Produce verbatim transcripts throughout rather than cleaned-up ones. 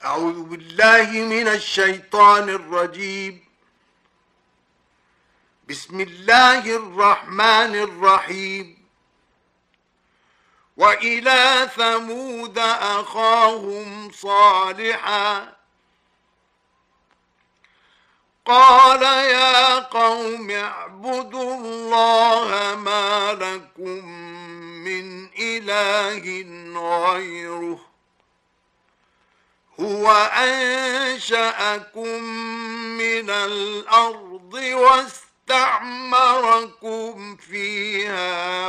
أعوذ بالله من الشيطان الرجيم. بسم الله الرحمن الرحيم. وإلى ثمود أخاهم صالحا قال يا قوم اعبدوا الله ما لكم من إله غيره هو أنشأكم من الأرض واستعمركم فيها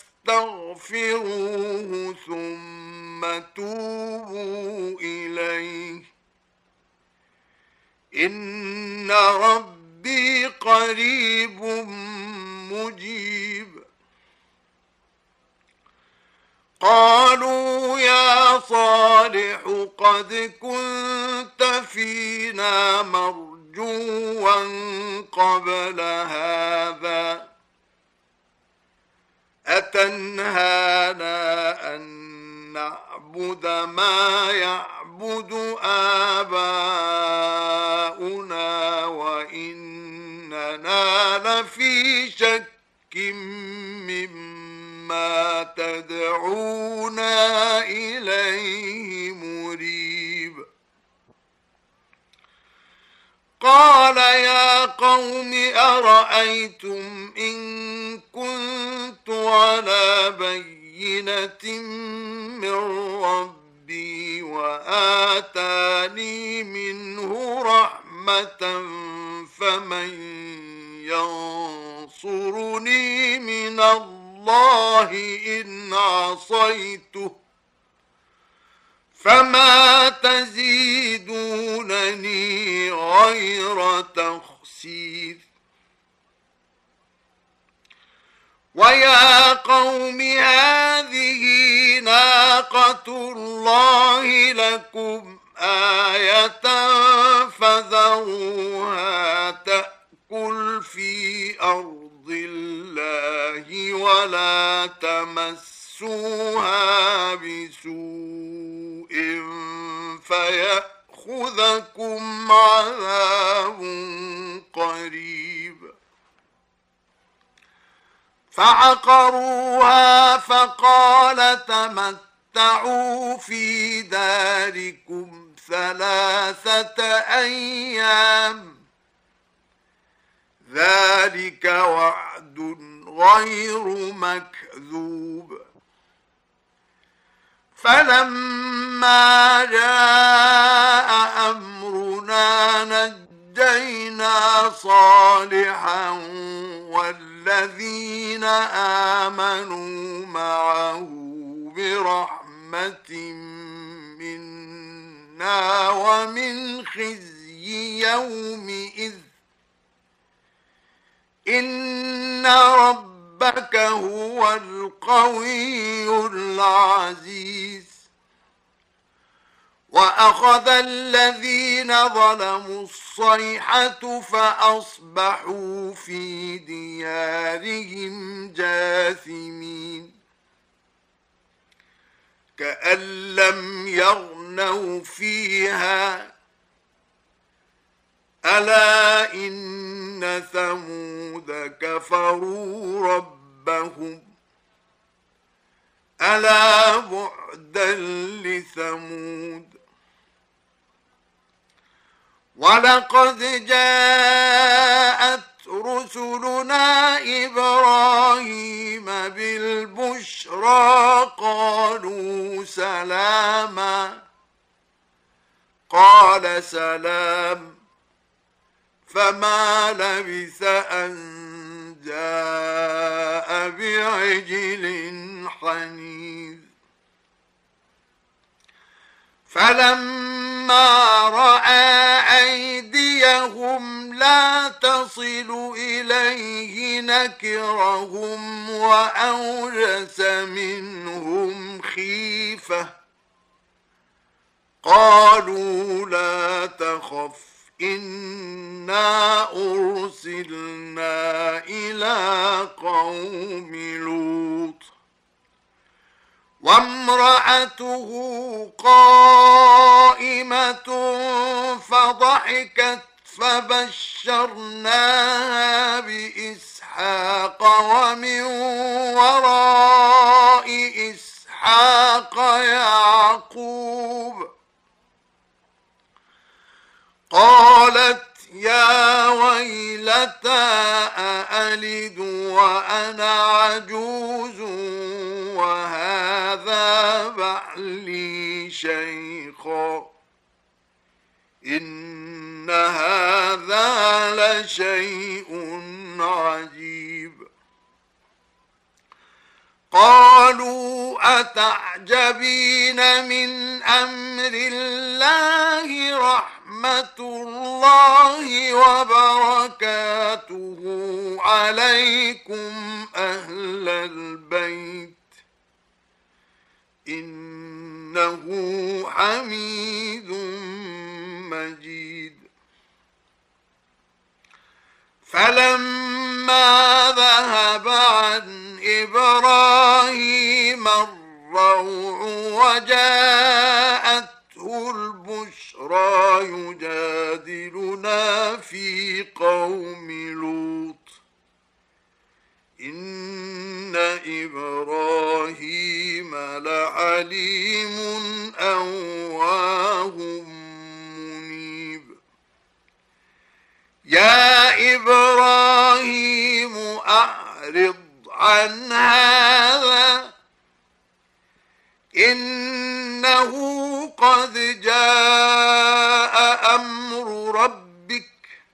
فاستغفروه ثم توبوا إليه إن ربي قريب مجيب. قالوا يا صالح قد كنت فينا مرجوا قبل هذا أتنهانا أن نعبد ما يعبد آباؤنا وإننا لفي شك مما تدعونا إليه مريب. قال يا قوم أرأيتم إن كنت على بينة من ربي وآتاني منه رحمة فمن ينصرني من الله إن عصيته فما تزيدونني غير تخسير. ويا قوم هذه ناقة الله لكم آية فذروها تأكل في أرض الله ولا تمسوها بسوء فيأخذكم عذاب قريب. فعقروها فقال تمتعوا في داركم ثلاثة أيام ذلك وعد غير مكذوب. فلما جاء أمرنا نجينا صالحا والذين آمنوا معه برحمة منا ومن خزي يومئذ إن ربك هو القوي العزيز. وأخذ الذين ظلموا الصيحة فأصبحوا في ديارهم جاثمين كأن لم يغنوا فيها ألا إن ثمود كفروا ربهم ألا بعدا لثمود. ولقد جاءت رسلنا إبراهيم بالبشرى قالوا سلاما قال سلام فما لبث أن جاء بعجل حنيذ. فلما رأى أيديهم لا تصل إليه نكرهم وأوجس منهم خيفة قالوا لا تخف إنا أرسلنا إلى قوم لوط وامرأته قائمة قائمة فضحكت فبشرناها بإسحاق ومن وراء إسحاق يعقوب. قالت يا ويلتى أألد وأنا عجوز وهذا بعلي شيخا إن هذا لشيء عجيب. قالوا أتعجبين من أمر الله رحمة الله وبركاته عليكم أهل البيت إنه حميد مجيد. فلما ذهب عن إبراهيم الروع وجاءته البشرى يجادلنا في قوم لوط إن إبراهيم لحليم أواه منيب. يا إبراهيم أعرض عن هذا إنه قد جاء أمر ربك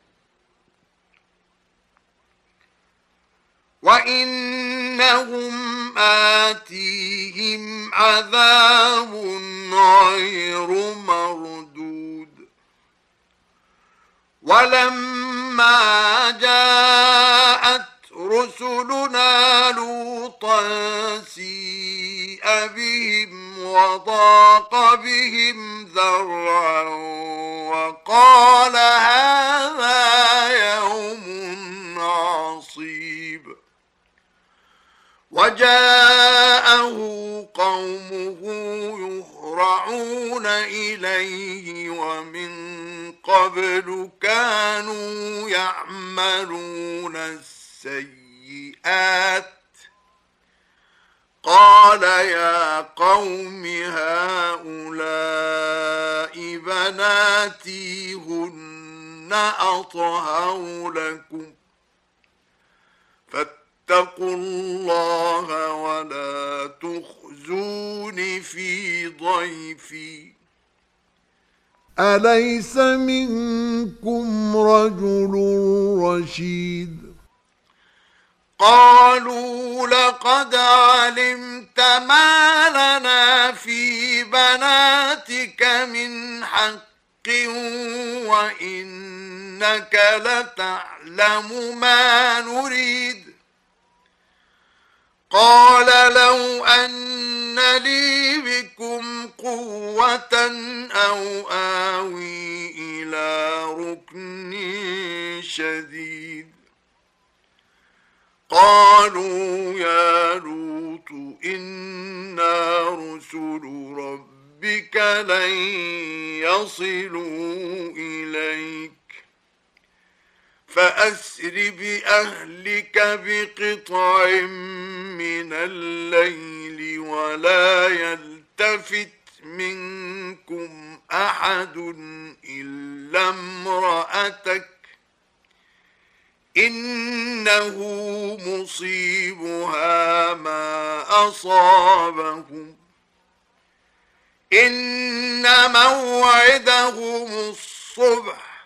وإنهم آتيهم عذاب غير مردود. ولما جاءت رسلنا لوطا سيء بهم وضاق بهم ذرعا وقال هذا يوم عصيب. وجاءه قومه يهرعون إليه ومن قبل كانوا يعملون السيئات. قال يا قوم هؤلاء بناتي هن أطهر لكم فاتقوا الله ولا تخزون في ضيفي أليس منكم رجل رشيد. قالوا لقد علمت ما لنا في بناتك من حق وإنك لتعلم ما نريد. قال لو أن لي بكم قوة أو آوي إلى ركن شديد. قالوا يا لوط إنا رسل ربك لن يصلوا إليك فأسر بأهلك بقطع من الليل ولا يلتفت منكم أحد إلا امرأتك إنه مصيبها ما أصابهم إن موعدهم الصبح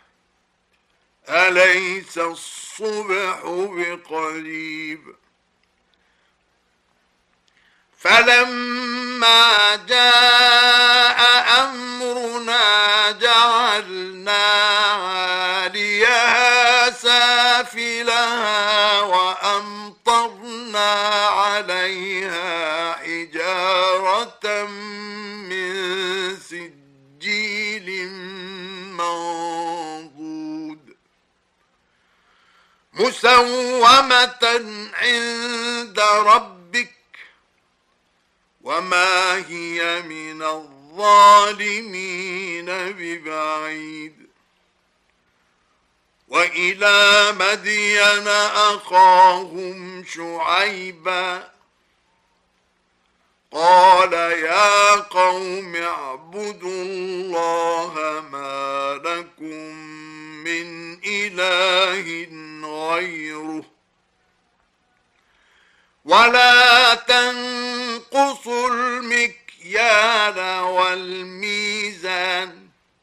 أليس الصبح بقريب. فلما جاء أمرنا جعلنا عاليها سافلها وأمطرنا عليها حجارة من سجيل منضود مسومة عند ربك وما هي من الظالمين ببعيد وإلى مدين أخاهم شعيبا قال يا قوم اعبدوا الله ما لكم من إله غيره ولا تنقصوا المكيال والميزان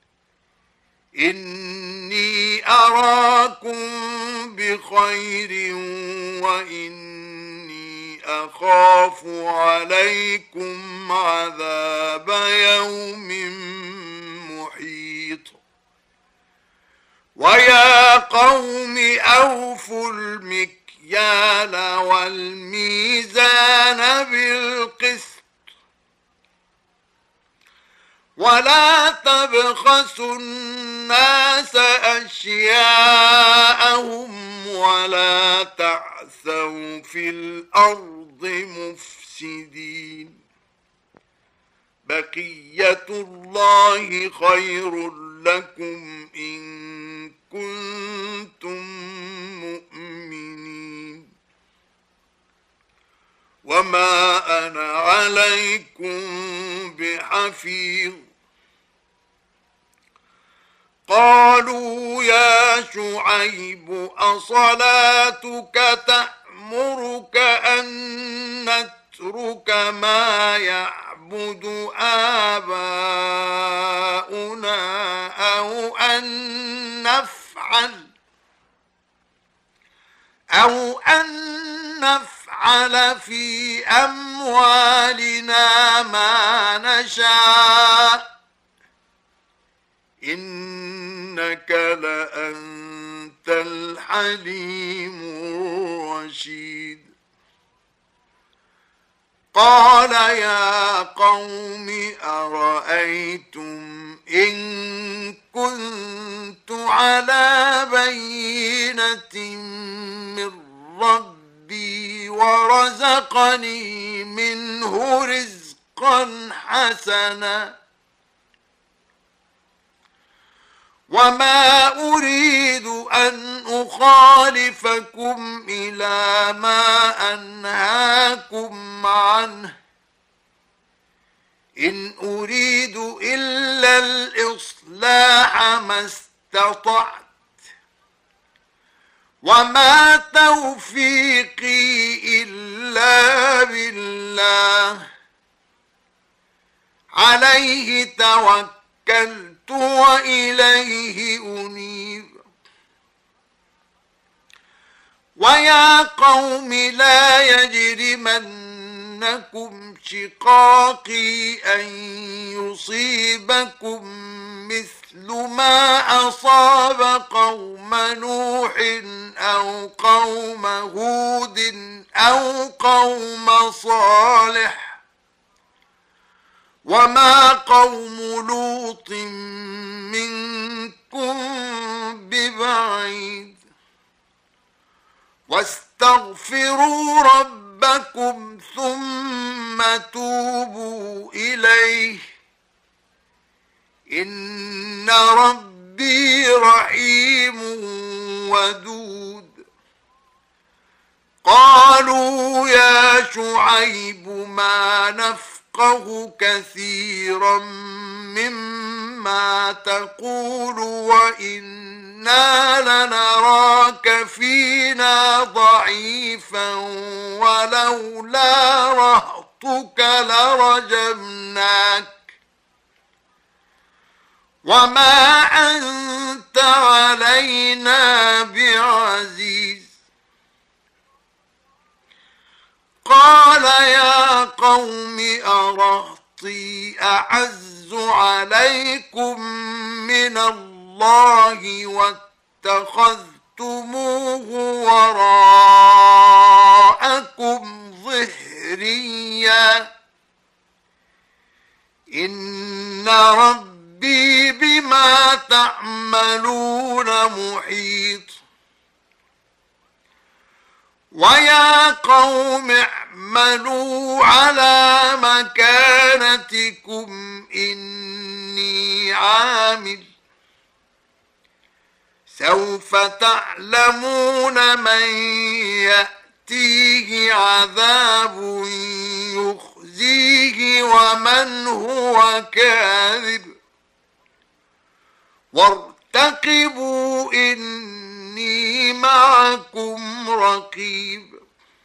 إني أراكم بخير وإني أخاف عليكم عذاب يوم محيط ويا قوم أوفوا المكيال والميزان بالقسط ولا تبخسوا الناس أشياءهم ولا تعثوا في الأرض مفسدين بقية الله خير لكم إن كنتم مؤمنين وما أنا عليكم بحفيظ قالوا يا شعيب أصلاتك تأمرك أن نترك ما يعبد آباؤنا أو أن نفعل أو أن نفعل في أموالنا ما نشاء إنك لأنت الحليم الرشيد قال يا قوم أرأيتم إن كنت على بينة من ربي ورزقني منه رزقا حسنا وما أريد أن أخالفكم إلى ما أنهاكم عنه إن أريد إلا الإصلاح ما استطعت وما توفيقي إلا بالله عليه توكلت وإليه أنيب ويا قوم لا يجرمنكم شقاقي أن يصيبكم مثل ما أصاب قوم نوح أو قوم هود أو قوم صالح وما قوم لوط منكم ببعيد واستغفروا ربكم ثم توبوا إليه إن ربي رحيم ودود قالوا يا شعيب ما نفعل كثيرا مما تقول وإنا لنراك فينا ضعيفا ولولا رهطك لرجمناك وما أنت علينا بعزيز قال يا قوم أرهطي أعز عليكم من الله واتخذتموه وراءكم ظهريا إن ربي بما تعملون محيط ويا قوم اعملوا على مكانتكم إني عامل سوف تعلمون من يأتيه عذاب يخزيه ومن هو كاذب وارتقبوا إني معكم رقيب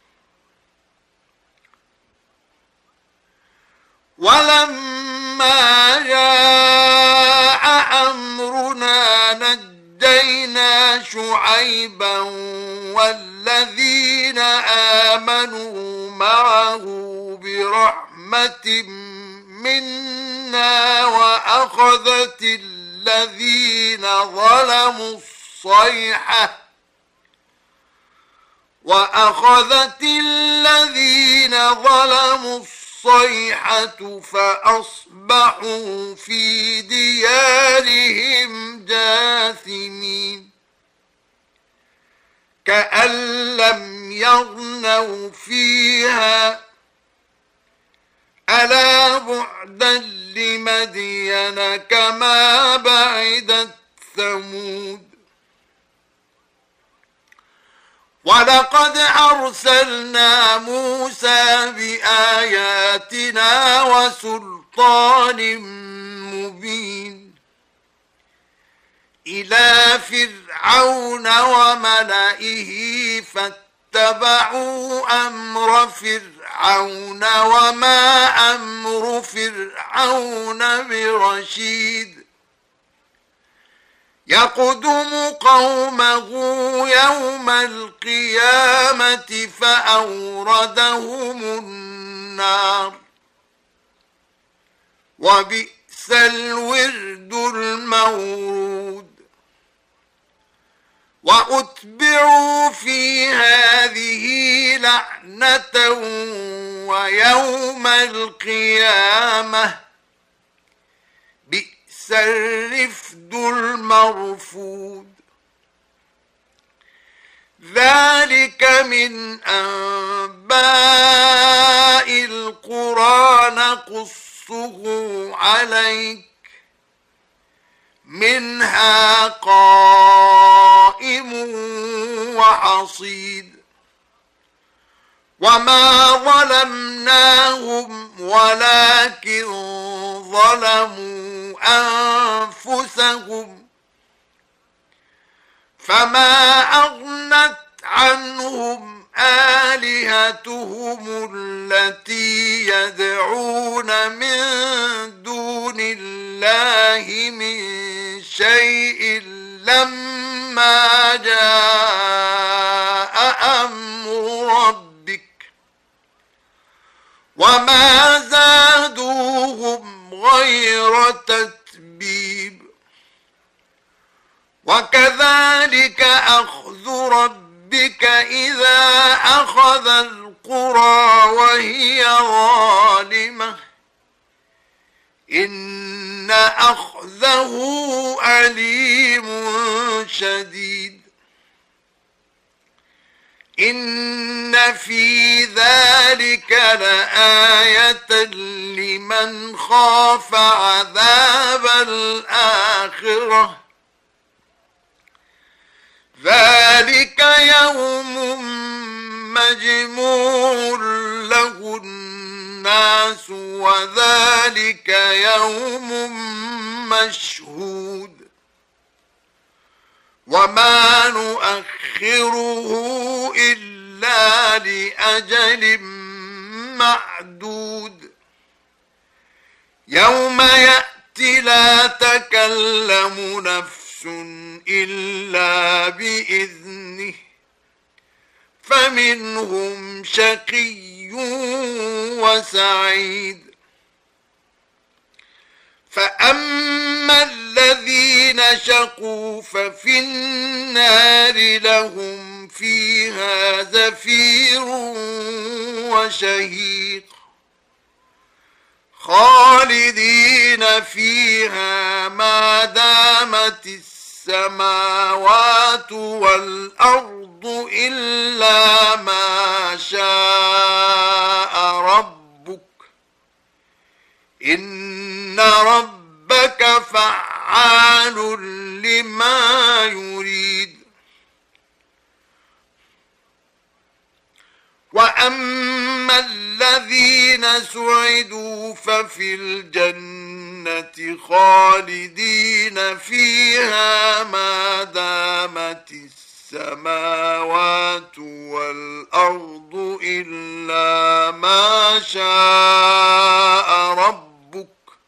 ولما جاء أمرنا نجينا شعيبا والذين آمنوا معه برحمة منا وأخذت الذين ظلموا الصيحة وأخذت الذين ظلموا الصيحة فأصبحوا في ديارهم جاثمين كأن لم يغنوا فيها ألا بعدا لمدين كما بعدت ثمود ولقد أرسلنا موسى بآياتنا وسلطان مبين إلى فرعون وملئه فاتبعوا أمر فرعون وما أمر فرعون برشيد يقدم قومه يوم القيامة فأوردهم النار وبئس الورد المورود وأتبعوا في هذه لعنة ويوم القيامة بئس الرفد المرفود ذلك من أنباء القرى نقصه عليك منها قائم وحصيد وما ظلمناهم ولكن ظلموا أنفسهم فما أغنت عنهم آلهتهم التي يدعون من دون الله من شيء لما جاء أمر ربك وما زادوهم غير تتبيب وكذلك أخذ ربك إذا أخذ القرى وهي ظالمة إن أخذه أليم شديد إن في ذلك لآية لمن خاف عذاب الآخرة ذلك يوم مجموع له الناس وذلك يوم مشهود وما نؤخره إلا لأجل معدود يوم يأتي لا تكلم نفس إلا بإذنه فمنهم شقي وسعيد فأما الذين شقوا ففي النار لهم فيها زفير وشهيق خالدين فيها ما دامت إن ربك فعال لما يريد. وأما الذين سعدوا ففي الجنة خالدين فيها ما دامت السماوات والأرض إلا ما شاء ربك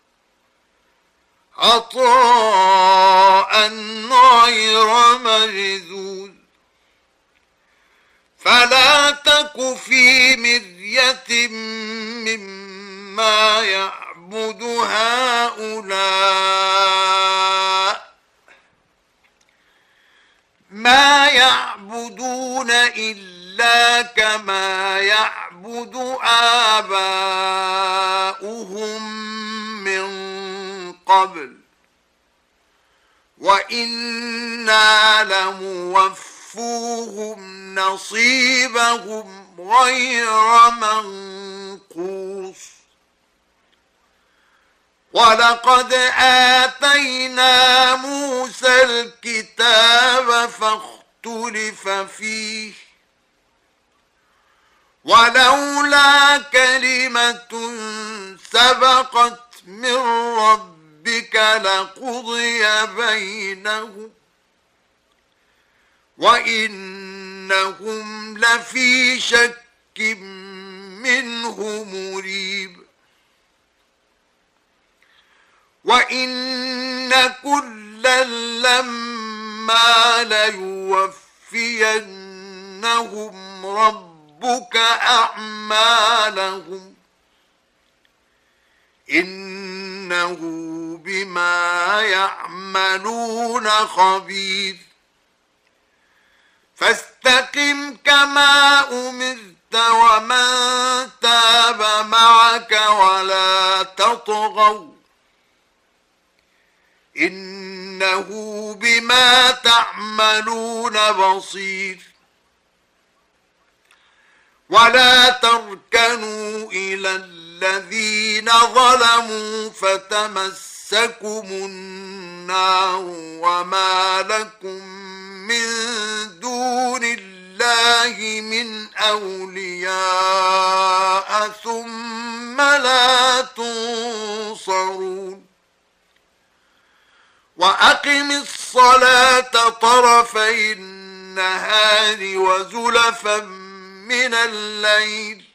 عطاء غير مجذوذ. فلا تك في مرية مما يعبد هؤلاء ما يعبدون إلا كما يعبد آباؤهم من قبل وإنا لموفوهم نصيبهم غير منقوص. ولقد آتينا موسى الكتاب فاختلف فيه ولولا كلمة سبقت من ربك لقضي بينهم وإنهم لفي شك منه مريب. وإن كلا لما ليوفينهم ربك أعمالهم إنه بما يعملون خبير. فاستقم كما أمرت ومن تاب معك ولا تطغوا إنه بما تعملون بصير. ولا تركنوا إلى الذين ظلموا فتمسكم النار وما لكم من دون الله من أولياء ثم لا تنصرون. وأقم الصلاة طرفي النهار وزلفا من الليل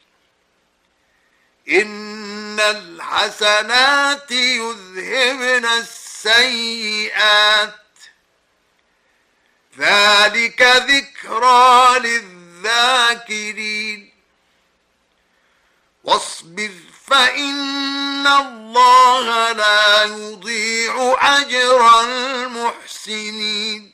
إن الحسنات يذهبن السيئات ذلك ذكرى للذاكرين. واصبر فإن الله لا يضيع أجر المحسنين.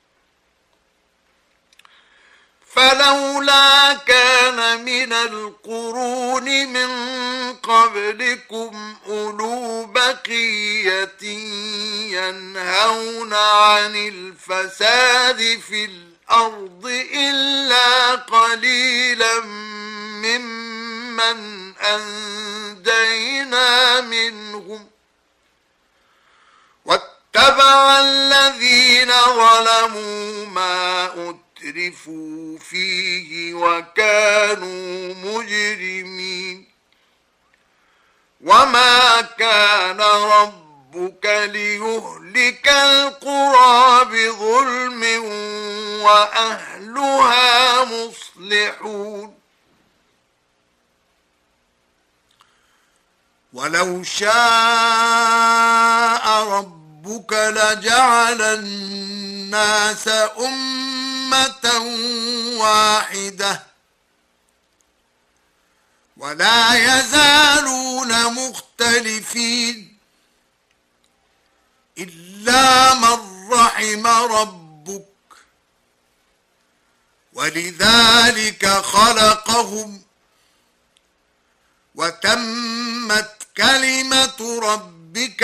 فلولا كان من القرون من قبلكم أولو بقية ينهون عن الفساد في الأرض إلا قليلا ممن أنجينا منهم واتبع الذين ظلموا ما أترفوا فيه وكانوا مجرمين. وما كان ربك ليهلك القرى بظلم وأهلها مصلحون. ولو شاء ربك لجعل الناس أمة واحدة ولا يزالون مختلفين إلا من رحم ربك ولذلك خلقهم وتمت كلمة ربك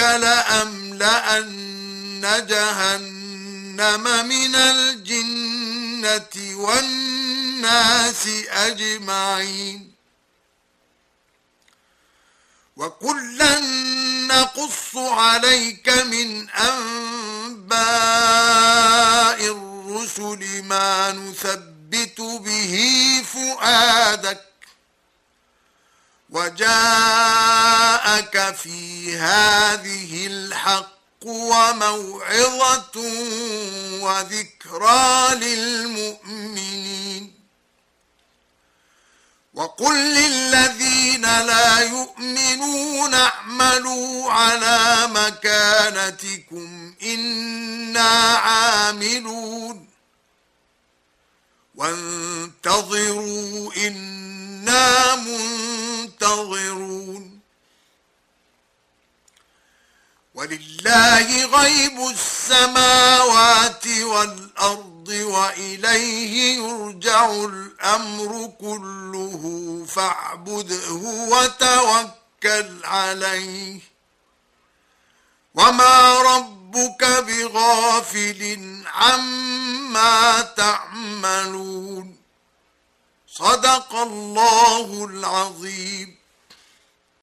لأملأن جهنم من الجنة والناس أجمعين. وكلا نقص عليك من أنباء الرسل ما نثبت به فؤادك وجاءك في هذه الحق وموعظة وذكرى للمؤمنين وقل للذين لا يؤمنون اعملوا على مكانتكم إنا عاملون وانتظروا إنا منتظرون ولله غيب السماوات والأرض وإليه يرجع الأمر كله فاعبده وتوكل عليه وما ربك بغافل عما تعملون صدق الله